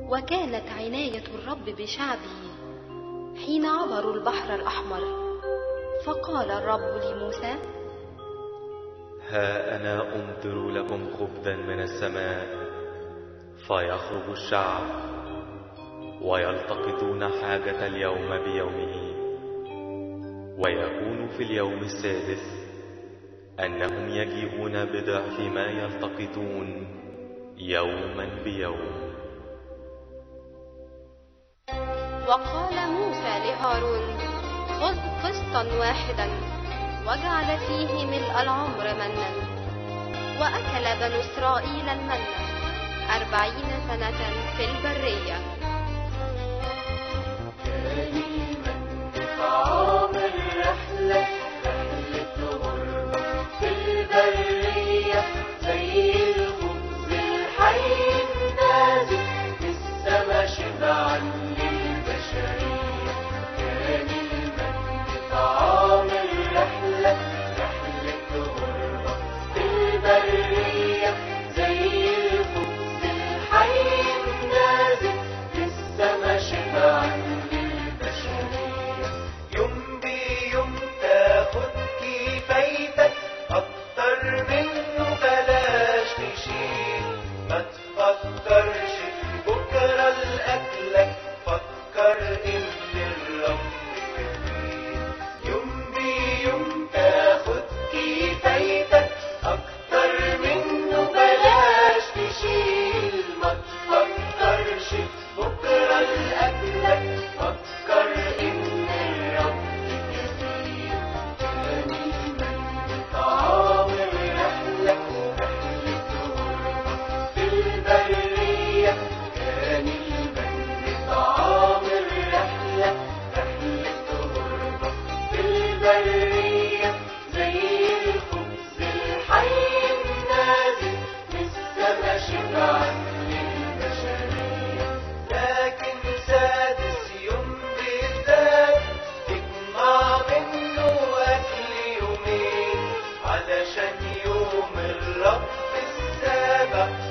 وكانت عناية الرب بشعبه حين عبروا البحر الأحمر. فقال الرب لموسى: ها أنا أمطر لكم خبزا من السماء، فيخرج الشعب ويلتقطون حاجة اليوم بيومه، ويكون في اليوم السادس أنهم يجيئون بضعف ما يلتقطون يوما بيوم. وقال موسى لهارون: خذ قسطا واحدا وجعل فيه ملء العمر منا. وأكل بنو إسرائيل المن 40 سنة في البرية. كان المن طعام الرحلة، رحلة غربة في البرية، زي الخبز الحي النازل في السما شبعا للبشرية. كان المن طعام الرحلة، رحلة غربة في البرية، زي الخبز الحي النازل في السما شبعا للبشرية. يوم بيوم تاخد كفايتك، أكتر منه بلاش تشيل. ما تفكرش في بكرة لأكلك، فكر إن الرب كبير. يوم بيوم تاخد كفايتك، أكتر منه بلاش تشيل. ما تفكرش في بكرة لأكلك، فكر إن الرب كبير. كان المن طعام الرحلة، رحلة غربة في البرية. كان المن طعام الرحلة، رحلة غربة في البرية، زي الخبز الحي النازل من السما شبعا للبشرية. لكن سادس يوم بالذات تجمع منه أكل يومين، علشان يوم الرب السابع